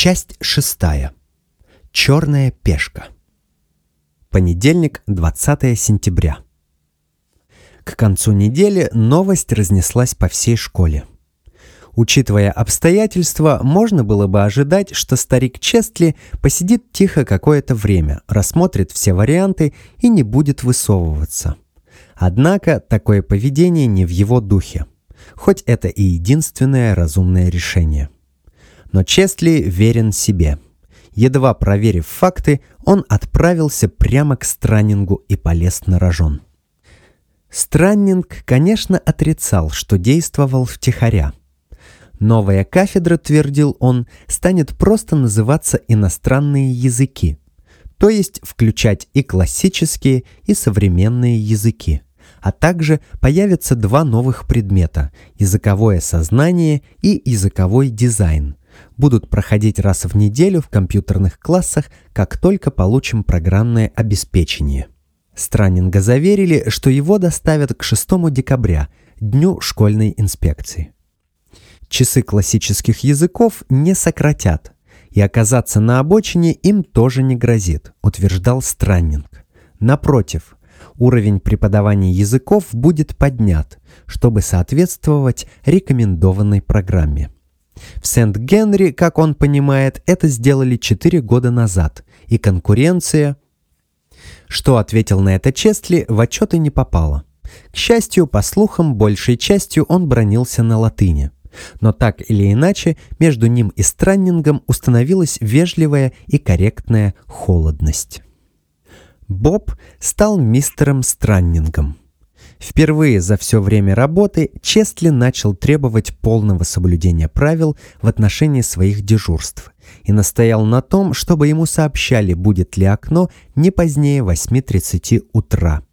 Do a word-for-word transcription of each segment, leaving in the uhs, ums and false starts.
Часть шестая. Черная пешка. Понедельник, двадцатое сентября. К концу недели новость разнеслась по всей школе. Учитывая обстоятельства, можно было бы ожидать, что старик Честли посидит тихо какое-то время, рассмотрит все варианты и не будет высовываться. Однако такое поведение не в его духе, хоть это и единственное разумное решение. Но Честли верен себе. Едва проверив факты, он отправился прямо к Страннингу и полез на рожон. Страннинг, конечно, отрицал, что действовал втихаря. Новая кафедра, твердил он, станет просто называться «иностранные языки», то есть включать и классические, и современные языки. А также появятся два новых предмета – языковое сознание и языковой дизайн. Будут проходить раз в неделю в компьютерных классах, как только получим программное обеспечение. Страннинга заверили, что его доставят к шестому декабря, дню школьной инспекции. Часы классических языков не сократят, и оказаться на обочине им тоже не грозит, утверждал Страннинг. Напротив, уровень преподавания языков будет поднят, чтобы соответствовать рекомендованной программе. В Сент-Генри, как он понимает, это сделали четыре года назад, и конкуренция... Что ответил на это Честли, в отчеты не попало. К счастью, по слухам, большей частью он бранился на латыни. Но так или иначе, между ним и Страннингом установилась вежливая и корректная холодность. Боб стал мистером Страннингом. Впервые за все время работы Честли начал требовать полного соблюдения правил в отношении своих дежурств и настоял на том, чтобы ему сообщали, будет ли окно не позднее восьми тридцати утра.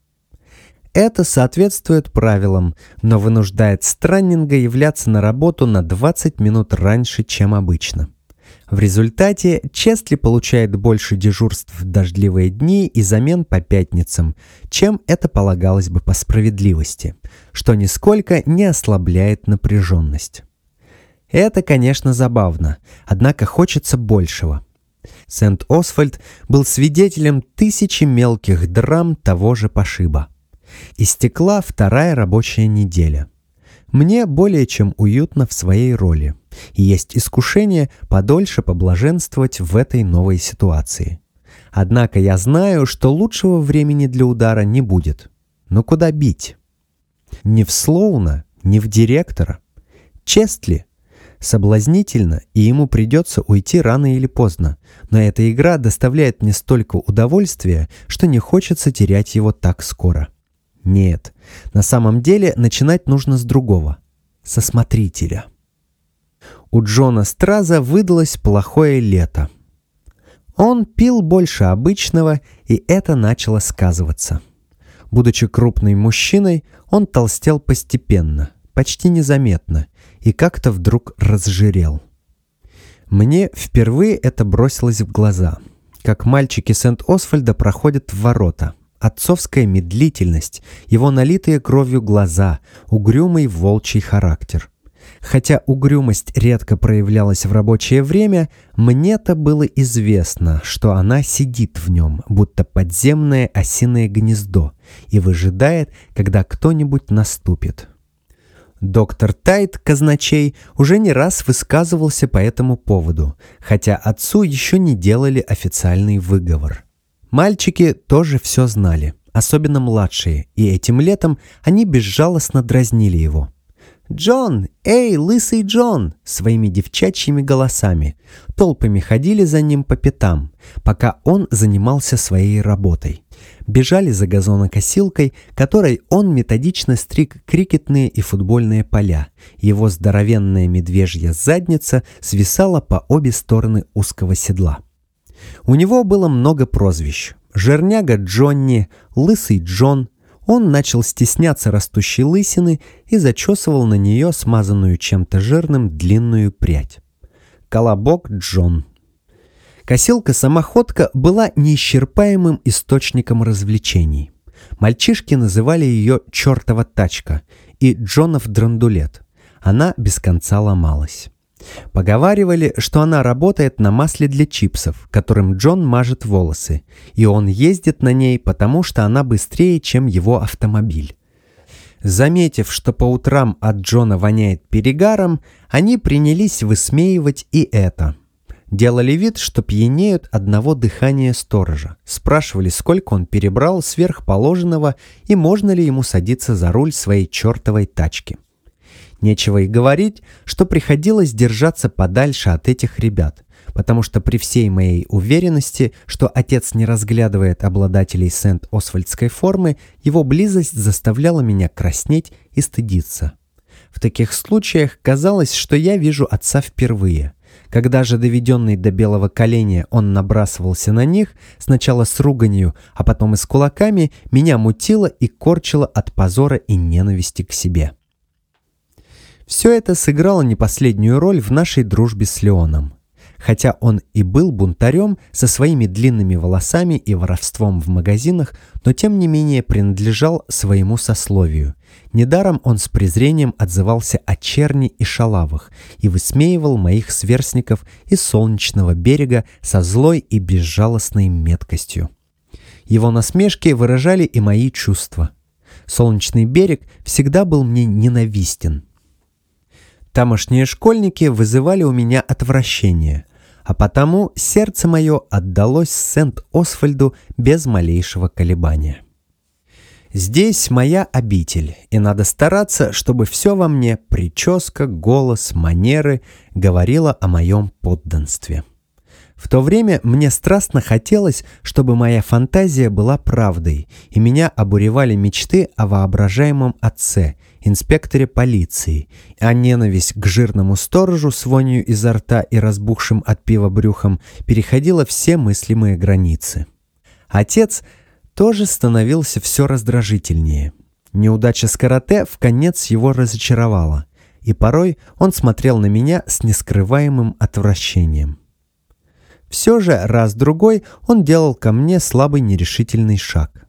Это соответствует правилам, но вынуждает Страннинга являться на работу на двадцать минут раньше, чем обычно. В результате Честли получает больше дежурств в дождливые дни и замен по пятницам, чем это полагалось бы по справедливости, что нисколько не ослабляет напряженность. Это, конечно, забавно, однако хочется большего. Сент-Освальд был свидетелем тысячи мелких драм того же пошиба. Истекла вторая рабочая неделя. Мне более чем уютно в своей роли, и есть искушение подольше поблаженствовать в этой новой ситуации. Однако я знаю, что лучшего времени для удара не будет. Но куда бить? Не в Слоуна, не в директора. Честли. Соблазнительно, и ему придется уйти рано или поздно, но эта игра доставляет мне столько удовольствия, что не хочется терять его так скоро. Нет, на самом деле начинать нужно с другого, со смотрителя. У Джона Страза выдалось плохое лето. Он пил больше обычного, и это начало сказываться. Будучи крупным мужчиной, он толстел постепенно, почти незаметно, и как-то вдруг разжирел. Мне впервые это бросилось в глаза, как мальчики Сент-Освальда проходят в ворота. Отцовская медлительность, его налитые кровью глаза, угрюмый волчий характер. Хотя угрюмость редко проявлялась в рабочее время, мне-то было известно, что она сидит в нем, будто подземное осиное гнездо, и выжидает, когда кто-нибудь наступит. Доктор Тайт, казначей, уже не раз высказывался по этому поводу, хотя отцу еще не делали официальный выговор. Мальчики тоже все знали, особенно младшие, и этим летом они безжалостно дразнили его. «Джон! Эй, лысый Джон!» своими девчачьими голосами. Толпами ходили за ним по пятам, пока он занимался своей работой. Бежали за газонокосилкой, которой он методично стриг крикетные и футбольные поля. Его здоровенная медвежья задница свисала по обе стороны узкого седла. У него было много прозвищ. Жирняга Джонни, Лысый Джон. Он начал стесняться растущей лысины и зачесывал на нее смазанную чем-то жирным длинную прядь. Колобок Джон. Косилка-самоходка была неисчерпаемым источником развлечений. Мальчишки называли ее «чертова тачка» и «Джонов драндулет». Она без конца ломалась. Поговаривали, что она работает на масле для чипсов, которым Джон мажет волосы, и он ездит на ней, потому что она быстрее, чем его автомобиль. Заметив, что по утрам от Джона воняет перегаром, они принялись высмеивать и это. Делали вид, что пьянеют одного дыхания сторожа. Спрашивали, сколько он перебрал сверх положенного и можно ли ему садиться за руль своей чертовой тачки. Нечего и говорить, что приходилось держаться подальше от этих ребят, потому что при всей моей уверенности, что отец не разглядывает обладателей Сент-Освальдской формы, его близость заставляла меня краснеть и стыдиться. В таких случаях казалось, что я вижу отца впервые. Когда же, доведенный до белого коленя, он набрасывался на них, сначала с руганью, а потом и с кулаками, меня мутило и корчило от позора и ненависти к себе. Все это сыграло не последнюю роль в нашей дружбе с Леоном. Хотя он и был бунтарем со своими длинными волосами и воровством в магазинах, но тем не менее принадлежал своему сословию. Недаром он с презрением отзывался о черни и шалавах и высмеивал моих сверстников из Солнечного берега со злой и безжалостной меткостью. Его насмешки выражали и мои чувства. Солнечный берег всегда был мне ненавистен. Тамошние школьники вызывали у меня отвращение, а потому сердце мое отдалось Сент-Освальду без малейшего колебания. Здесь моя обитель, и надо стараться, чтобы все во мне, прическа, голос, манеры, говорило о моем подданстве. В то время мне страстно хотелось, чтобы моя фантазия была правдой, и меня обуревали мечты о воображаемом отце, инспекторе полиции, а ненависть к жирному сторожу с вонью изо рта и разбухшим от пива брюхом переходила все мыслимые границы. Отец тоже становился все раздражительнее. Неудача с карате вконец его разочаровала, и порой он смотрел на меня с нескрываемым отвращением. Все же раз-другой он делал ко мне слабый нерешительный шаг.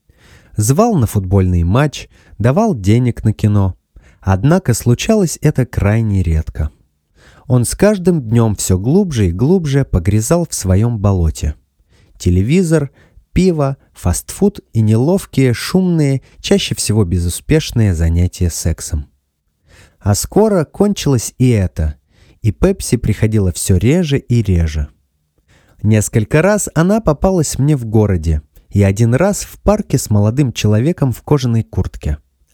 Звал на футбольный матч, давал денег на кино. Однако случалось это крайне редко. Он с каждым днем все глубже и глубже погрязал в своем болоте. Телевизор, пиво, фастфуд и неловкие, шумные, чаще всего безуспешные занятия сексом. А скоро кончилось и это, и Пепси приходила все реже и реже. Несколько раз она попалась мне в городе, и один раз в парке с молодым человеком в кожаной куртке.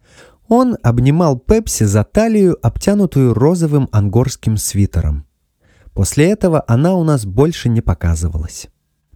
Он обнимал Пепси за талию, обтянутую розовым ангорским свитером. После этого она у нас больше не показывалась.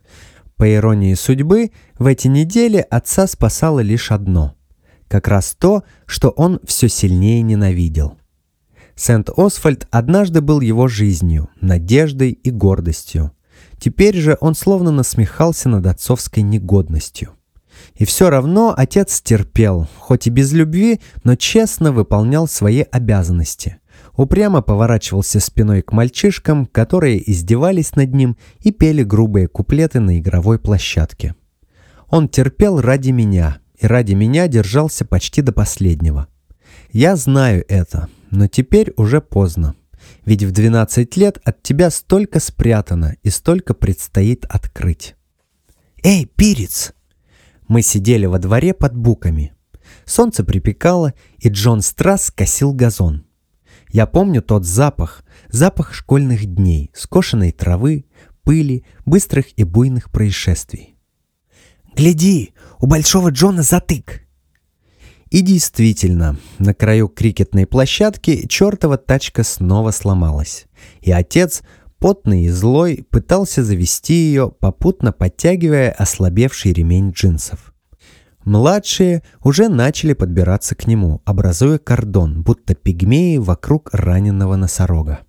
По иронии судьбы, в эти недели отца спасало лишь одно. Как раз то, что он все сильнее ненавидел. Сент-Освальд однажды был его жизнью, надеждой и гордостью. Теперь же он словно насмехался над отцовской негодностью. И все равно отец терпел, хоть и без любви, но честно выполнял свои обязанности. Упрямо поворачивался спиной к мальчишкам, которые издевались над ним и пели грубые куплеты на игровой площадке. Он терпел ради меня, и ради меня держался почти до последнего. Я знаю это, но теперь уже поздно. Ведь в двенадцать лет от тебя столько спрятано и столько предстоит открыть. «Эй, Пирец!» Мы сидели во дворе под буками. Солнце припекало, и Джон Страсс косил газон. Я помню тот запах, запах школьных дней, скошенной травы, пыли, быстрых и буйных происшествий. «Гляди, у Большого Джона затык!» И действительно, на краю крикетной площадки чертова тачка снова сломалась, и отец, потный и злой, пытался завести ее, попутно подтягивая ослабевший ремень джинсов. Младшие уже начали подбираться к нему, образуя кордон, будто пигмеи вокруг раненого носорога.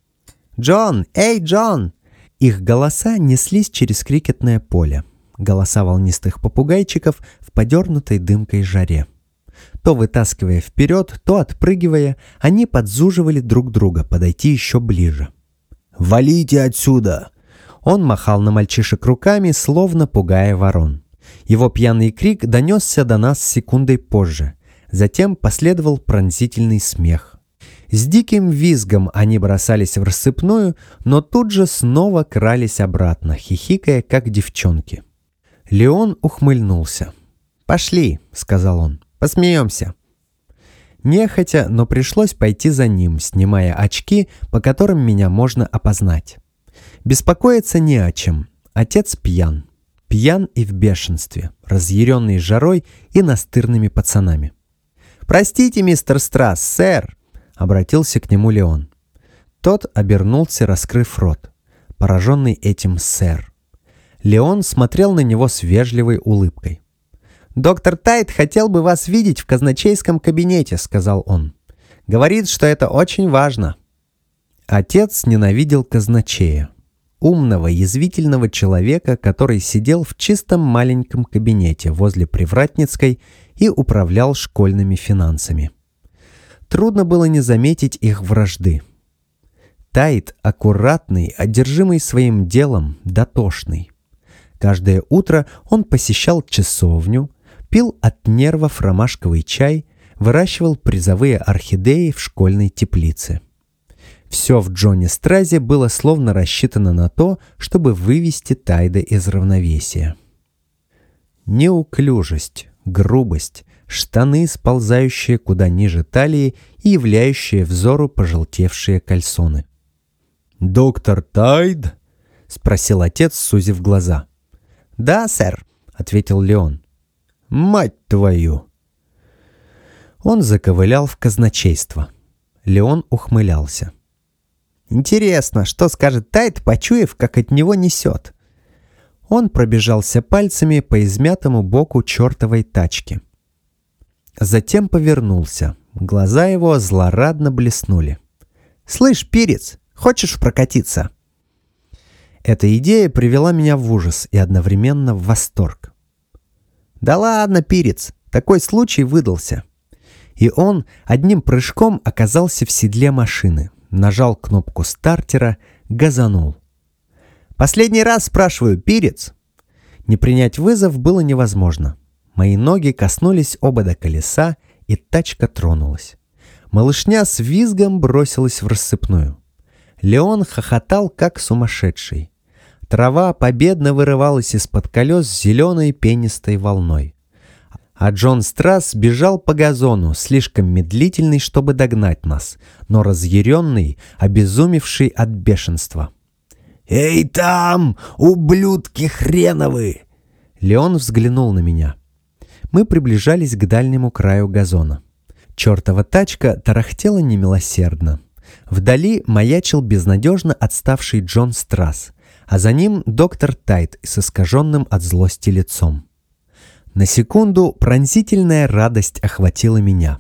«Джон! Эй, Джон!» Их голоса неслись через крикетное поле, голоса волнистых попугайчиков в подернутой дымкой жаре. То вытаскивая вперед, то отпрыгивая, они подзуживали друг друга подойти еще ближе. «Валите отсюда!» Он махал на мальчишек руками, словно пугая ворон. Его пьяный крик донесся до нас секундой позже. Затем последовал пронзительный смех. С диким визгом они бросались в рассыпную, но тут же снова крались обратно, хихикая, как девчонки. Леон ухмыльнулся. «Пошли», — сказал он, — «посмеемся». Нехотя, но пришлось пойти за ним, снимая очки, по которым меня можно опознать. Беспокоиться не о чем. Отец пьян. Пьян и в бешенстве, разъяренный жарой и настырными пацанами. «Простите, мистер Страсс, сэр!» — обратился к нему Леон. Тот обернулся, раскрыв рот, пораженный этим «сэр». Леон смотрел на него с вежливой улыбкой. «Доктор Тайт хотел бы вас видеть в казначейском кабинете», — сказал он. «Говорит, что это очень важно». Отец ненавидел казначея. Умного, язвительного человека, который сидел в чистом маленьком кабинете возле Привратницкой и управлял школьными финансами. Трудно было не заметить их вражды. Тайт аккуратный, одержимый своим делом, дотошный. Каждое утро он посещал часовню, пил от нервов ромашковый чай, выращивал призовые орхидеи в школьной теплице. Все в Джонни Стразе было словно рассчитано на то, чтобы вывести Тайда из равновесия. Неуклюжесть, грубость, штаны, сползающие куда ниже талии и являющие взору пожелтевшие кальсоны. «Доктор Тайд?» — спросил отец, сузив глаза. «Да, сэр», — ответил Леон. «Мать твою!» Он заковылял в казначейство. Леон ухмылялся. «Интересно, что скажет Тайт, почуяв, как от него несет?» Он пробежался пальцами по измятому боку чертовой тачки. Затем повернулся. Глаза его злорадно блеснули. «Слышь, перец, хочешь прокатиться?» Эта идея привела меня в ужас и одновременно в восторг. «Да ладно, перец, такой случай выдался». И он одним прыжком оказался в седле машины, нажал кнопку стартера, газанул. «Последний раз спрашиваю, перец!» Не принять вызов было невозможно. Мои ноги коснулись обода колеса, и тачка тронулась. Малышня с визгом бросилась в рассыпную. Леон хохотал, как сумасшедший. Трава победно вырывалась из-под колес зеленой пенистой волной. А Джон Страсс бежал по газону, слишком медлительный, чтобы догнать нас, но разъяренный, обезумевший от бешенства. «Эй там, ублюдки хреновы!» Леон взглянул на меня. Мы приближались к дальнему краю газона. Чертова тачка тарахтела немилосердно. Вдали маячил безнадежно отставший Джон Страсс, а за ним доктор Тайт с искаженным от злости лицом. На секунду пронзительная радость охватила меня.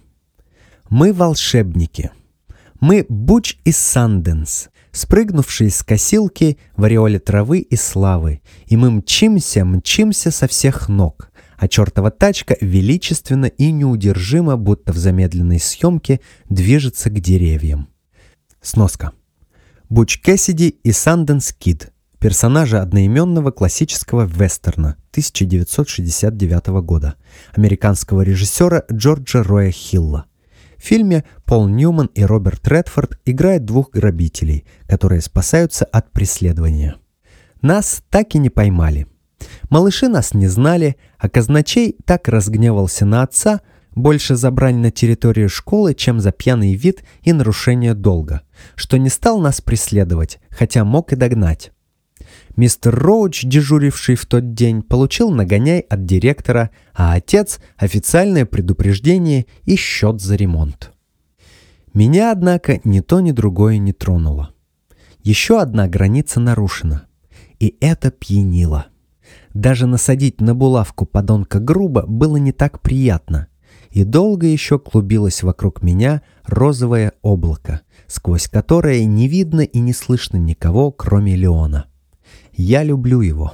Мы волшебники. Мы Буч и Санденс, спрыгнувшие с косилки в ореоле травы и славы, и мы мчимся, мчимся со всех ног, а чертова тачка величественно и неудержимо, будто в замедленной съемке, движется к деревьям. Сноска. Буч Кэссиди и Санденс Кид. Персонажи одноименного классического вестерна тысяча девятьсот шестьдесят девятого года американского режиссера Джорджа Роя Хилла. В фильме Пол Ньюман и Роберт Редфорд играют двух грабителей, которые спасаются от преследования. Нас так и не поймали. Малыши нас не знали, а казначей так разгневался на отца, больше за брань на территорию школы, чем за пьяный вид и нарушение долга, что не стал нас преследовать, хотя мог и догнать. Мистер Роуч, дежуривший в тот день, получил нагоняй от директора, а отец – официальное предупреждение и счет за ремонт. Меня, однако, ни то, ни другое не тронуло. Еще одна граница нарушена. И это пьянило. Даже насадить на булавку подонка грубо было не так приятно. И долго еще клубилось вокруг меня розовое облако, сквозь которое не видно и не слышно никого, кроме Леона. Я люблю его.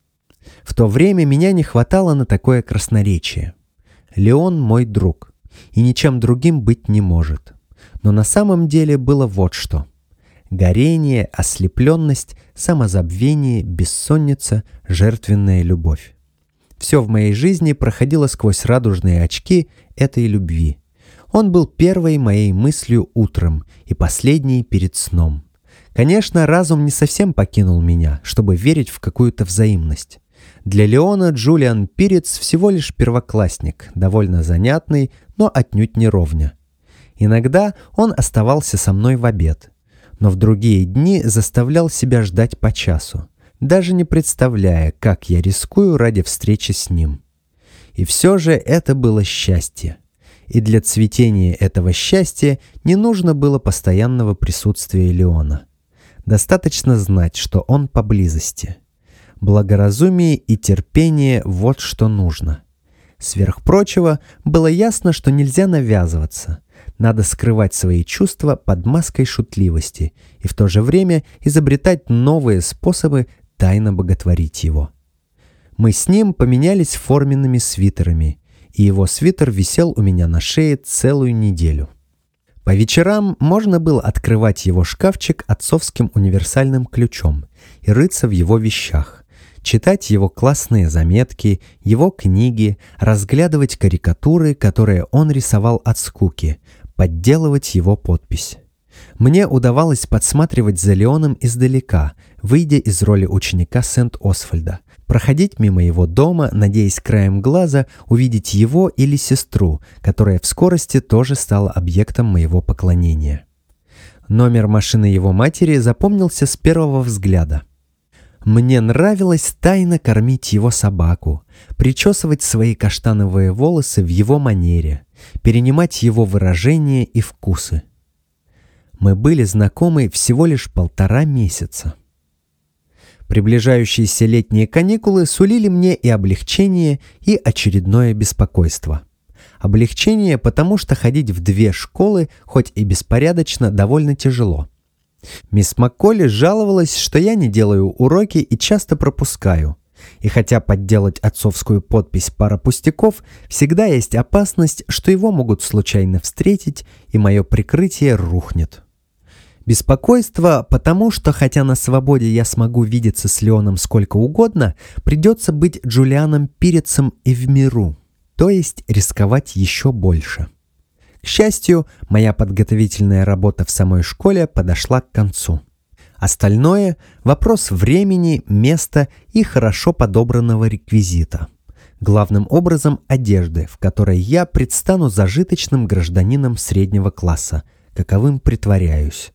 В то время меня не хватало на такое красноречие. Леон мой друг, и ничем другим быть не может. Но на самом деле было вот что. Горение, ослепленность, самозабвение, бессонница, жертвенная любовь. Все в моей жизни проходило сквозь радужные очки этой любви. Он был первой моей мыслью утром и последней перед сном. Конечно, разум не совсем покинул меня, чтобы верить в какую-то взаимность. Для Леона Джулиан Пирец всего лишь первоклассник, довольно занятный, но отнюдь не ровня. Иногда он оставался со мной в обед, но в другие дни заставлял себя ждать по часу, даже не представляя, как я рискую ради встречи с ним. И все же это было счастье. И для цветения этого счастья не нужно было постоянного присутствия Леона. Достаточно знать, что он поблизости. Благоразумие и терпение – вот что нужно. Сверх прочего, было ясно, что нельзя навязываться. Надо скрывать свои чувства под маской шутливости и в то же время изобретать новые способы тайно боготворить его. Мы с ним поменялись форменными свитерами, и его свитер висел у меня на шее целую неделю. По вечерам можно было открывать его шкафчик отцовским универсальным ключом и рыться в его вещах, читать его классные заметки, его книги, разглядывать карикатуры, которые он рисовал от скуки, подделывать его подпись. Мне удавалось подсматривать за Леоном издалека, выйдя из роли ученика Сент-Освальда, проходить мимо его дома, надеясь краем глаза увидеть его или сестру, которая в скорости тоже стала объектом моего поклонения. Номер машины его матери запомнился с первого взгляда. Мне нравилось тайно кормить его собаку, причесывать свои каштановые волосы в его манере, перенимать его выражения и вкусы. Мы были знакомы всего лишь полтора месяца. Приближающиеся летние каникулы сулили мне и облегчение, и очередное беспокойство. Облегчение, потому что ходить в две школы, хоть и беспорядочно, довольно тяжело. Мисс Макколли жаловалась, что я не делаю уроки и часто пропускаю. И хотя подделать отцовскую подпись пара пустяков, всегда есть опасность, что его могут случайно встретить, и мое прикрытие рухнет. Беспокойство, потому что, хотя на свободе я смогу видеться с Леоном сколько угодно, придется быть Джулианом Пирецем и в миру, то есть рисковать еще больше. К счастью, моя подготовительная работа в самой школе подошла к концу. Остальное – вопрос времени, места и хорошо подобранного реквизита. Главным образом одежды, в которой я предстану зажиточным гражданином среднего класса, каковым притворяюсь.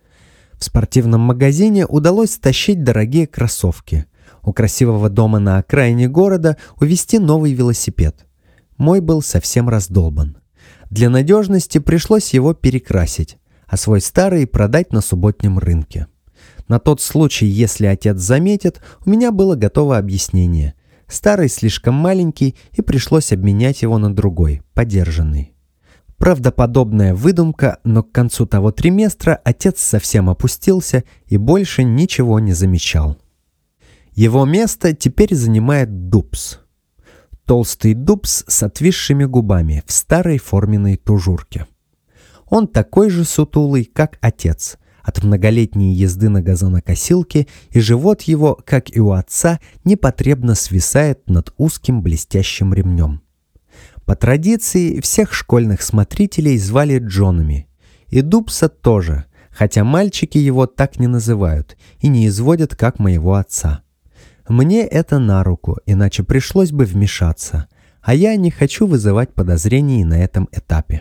В спортивном магазине удалось стащить дорогие кроссовки. У красивого дома на окраине города увезти новый велосипед. Мой был совсем раздолбан. Для надежности пришлось его перекрасить, а свой старый продать на субботнем рынке. На тот случай, если отец заметит, у меня было готово объяснение. Старый слишком маленький, и пришлось обменять его на другой, подержанный. Правдоподобная выдумка, но к концу того триместра отец совсем опустился и больше ничего не замечал. Его место теперь занимает Дубс. Толстый Дубс с отвисшими губами в старой форменной тужурке. Он такой же сутулый, как отец, от многолетней езды на газонокосилке, и живот его, как и у отца, непотребно свисает над узким блестящим ремнем. По традиции всех школьных смотрителей звали Джонами, и Дубса тоже, хотя мальчики его так не называют и не изводят, как моего отца. Мне это на руку, иначе пришлось бы вмешаться, а я не хочу вызывать подозрений на этом этапе.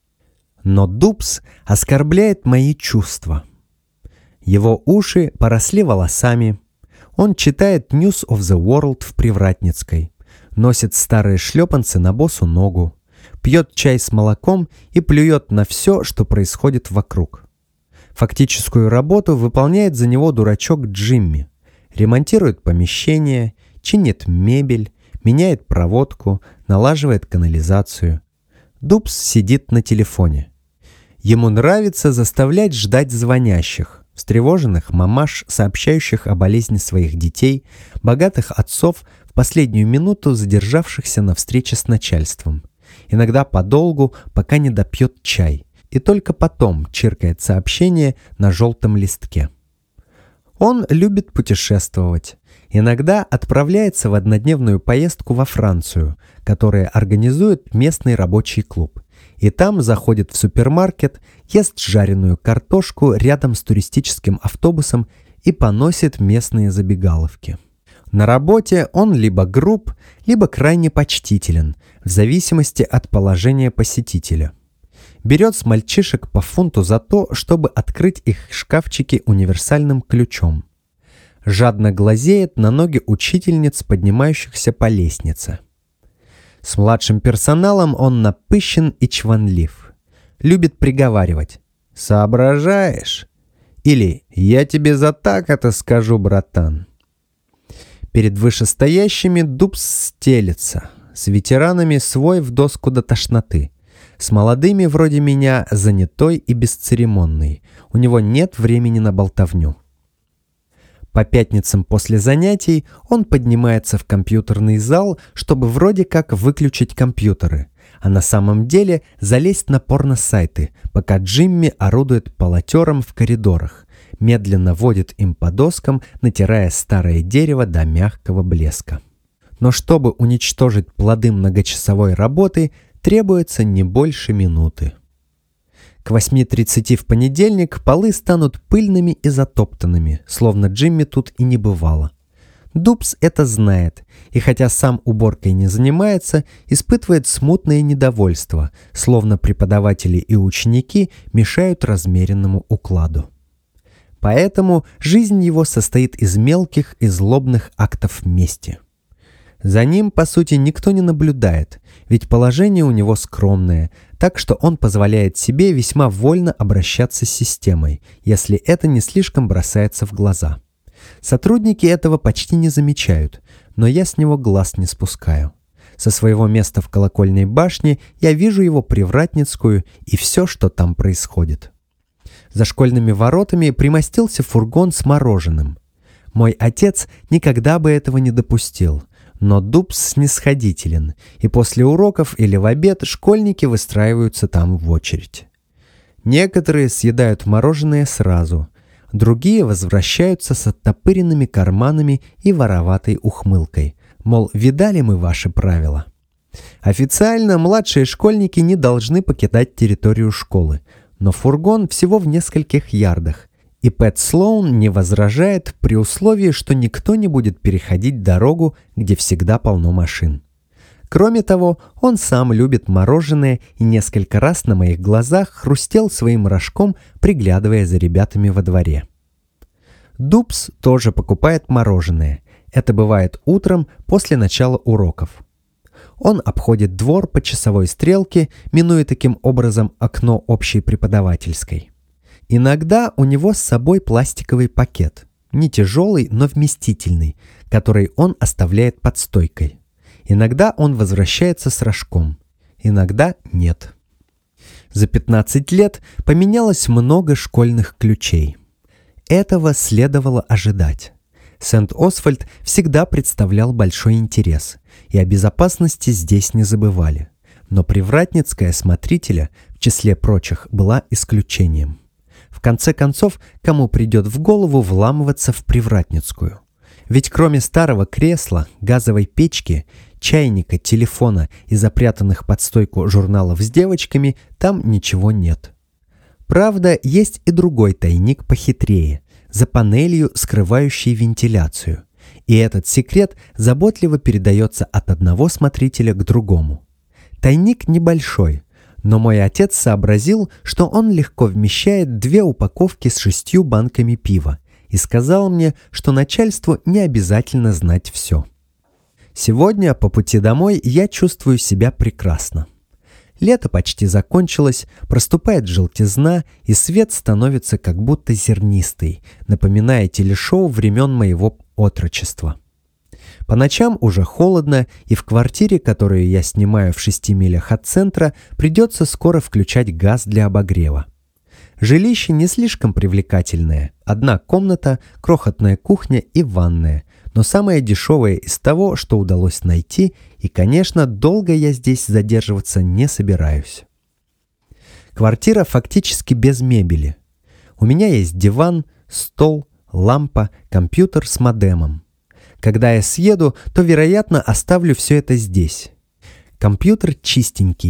Но Дубс оскорбляет мои чувства. Его уши поросли волосами, он читает News of the World в Привратницкой, носит старые шлепанцы на босу ногу, пьет чай с молоком и плюет на все, что происходит вокруг. Фактическую работу выполняет за него дурачок Джимми. Ремонтирует помещение, чинит мебель, меняет проводку, налаживает канализацию. Дубс сидит на телефоне. Ему нравится заставлять ждать звонящих, встревоженных мамаш, сообщающих о болезни своих детей, богатых отцов, в последнюю минуту задержавшихся на встрече с начальством. Иногда подолгу, пока не допьет чай, и только потом чиркает сообщение на желтом листке. Он любит путешествовать. Иногда отправляется в однодневную поездку во Францию, которую организует местный рабочий клуб, И там заходит в супермаркет, ест жареную картошку рядом с туристическим автобусом и поносит местные забегаловки. На работе он либо груб, либо крайне почтителен, в зависимости от положения посетителя. Берет с мальчишек по фунту за то, чтобы открыть их шкафчики универсальным ключом. Жадно глазеет на ноги учительниц, поднимающихся по лестнице. С младшим персоналом он напыщен и чванлив. Любит приговаривать: «Соображаешь?» Или «Я тебе за так это скажу, братан». Перед вышестоящими Дубс стелется, с ветеранами свой в доску до тошноты, с молодыми вроде меня занятой и бесцеремонный, у него нет времени на болтовню. По пятницам после занятий он поднимается в компьютерный зал, чтобы вроде как выключить компьютеры, а на самом деле залезть на порно-сайты, пока Джимми орудует полотером в коридорах, медленно водит им по доскам, натирая старое дерево до мягкого блеска. Но чтобы уничтожить плоды многочасовой работы, требуется не больше минуты. К восьми тридцати в понедельник полы станут пыльными и затоптанными, словно Джимми тут и не бывало. Дубс это знает, и хотя сам уборкой не занимается, испытывает смутное недовольство, словно преподаватели и ученики мешают размеренному укладу. Поэтому жизнь его состоит из мелких и злобных актов мести. За ним, по сути, никто не наблюдает, ведь положение у него скромное, так что он позволяет себе весьма вольно обращаться с системой, если это не слишком бросается в глаза. Сотрудники этого почти не замечают, но я с него глаз не спускаю. Со своего места в колокольной башне я вижу его привратницкую и все, что там происходит. За школьными воротами примостился фургон с мороженым. Мой отец никогда бы этого не допустил, но Дубс снисходителен, и после уроков или в обед школьники выстраиваются там в очередь. Некоторые съедают мороженое сразу, другие возвращаются с оттопыренными карманами и вороватой ухмылкой, мол, видали мы ваши правила. Официально младшие школьники не должны покидать территорию школы, но фургон всего в нескольких ярдах, и Пэт Слоун не возражает при условии, что никто не будет переходить дорогу, где всегда полно машин. Кроме того, он сам любит мороженое и несколько раз на моих глазах хрустел своим рожком, приглядывая за ребятами во дворе. Дубс тоже покупает мороженое. Это бывает утром после начала уроков. Он обходит двор по часовой стрелке, минуя таким образом окно общей преподавательской. Иногда у него с собой пластиковый пакет, не тяжелый, но вместительный, который он оставляет под стойкой. Иногда он возвращается с рожком, иногда нет. За пятнадцать лет поменялось много школьных ключей. Этого следовало ожидать. Сент-Освальд всегда представлял большой интерес, и о безопасности здесь не забывали. Но привратницкая смотрителя, в числе прочих, была исключением. В конце концов, кому придет в голову вламываться в привратницкую? Ведь кроме старого кресла, газовой печки, чайника, телефона и запрятанных под стойку журналов с девочками, там ничего нет. Правда, есть и другой тайник похитрее, за панелью, скрывающей вентиляцию. И этот секрет заботливо передается от одного смотрителя к другому. Тайник небольшой, но мой отец сообразил, что он легко вмещает две упаковки с шестью банками пива, и сказал мне, что начальству не обязательно знать все. Сегодня по пути домой я чувствую себя прекрасно. Лето почти закончилось, проступает желтизна, и свет становится как будто зернистый, напоминая телешоу времен моего отрочества. По ночам уже холодно, и в квартире, которую я снимаю в шести милях от центра, придется скоро включать газ для обогрева. Жилище не слишком привлекательное. Одна комната, крохотная кухня и ванная, но самое дешевое из того, что удалось найти, и, конечно, долго я здесь задерживаться не собираюсь. Квартира фактически без мебели. У меня есть диван, стол, лампа, компьютер с модемом. Когда я съеду, то, вероятно, оставлю все это здесь. Компьютер чистенький.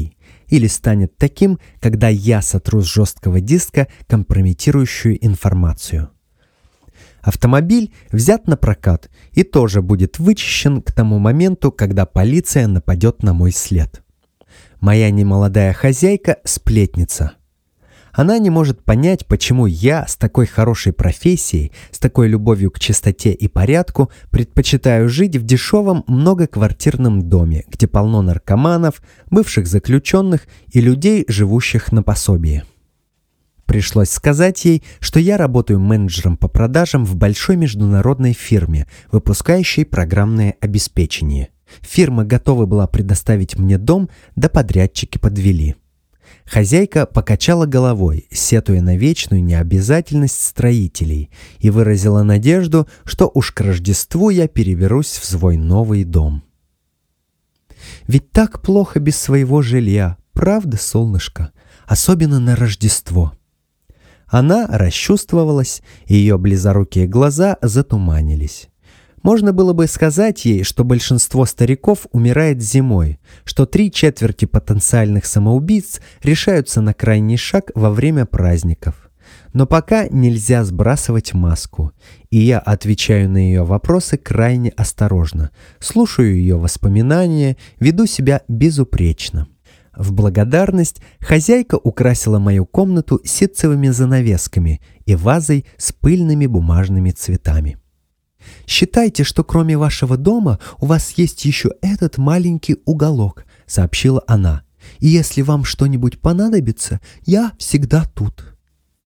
или станет таким, когда я сотру с жесткого диска компрометирующую информацию. Автомобиль взят на прокат и тоже будет вычищен к тому моменту, когда полиция нападет на мой след. Моя немолодая хозяйка – сплетница. Она не может понять, почему я с такой хорошей профессией, с такой любовью к чистоте и порядку предпочитаю жить в дешевом многоквартирном доме, где полно наркоманов, бывших заключенных и людей, живущих на пособии. Пришлось сказать ей, что я работаю менеджером по продажам в большой международной фирме, выпускающей программное обеспечение. Фирма готова была предоставить мне дом, да подрядчики подвели. Хозяйка покачала головой, сетуя на вечную необязательность строителей, и выразила надежду, что уж к Рождеству я переберусь в свой новый дом. Ведь так плохо без своего жилья, правда, солнышко? Особенно на Рождество. Она расчувствовалась, и ее близорукие глаза затуманились. Можно было бы сказать ей, что большинство стариков умирает зимой, что три четверти потенциальных самоубийц решаются на крайний шаг во время праздников. Но пока нельзя сбрасывать маску, и я отвечаю на ее вопросы крайне осторожно, слушаю ее воспоминания, веду себя безупречно. В благодарность хозяйка украсила мою комнату ситцевыми занавесками и вазой с пыльными бумажными цветами. «Считайте, что кроме вашего дома у вас есть еще этот маленький уголок», — сообщила она. «И если вам что-нибудь понадобится, я всегда тут».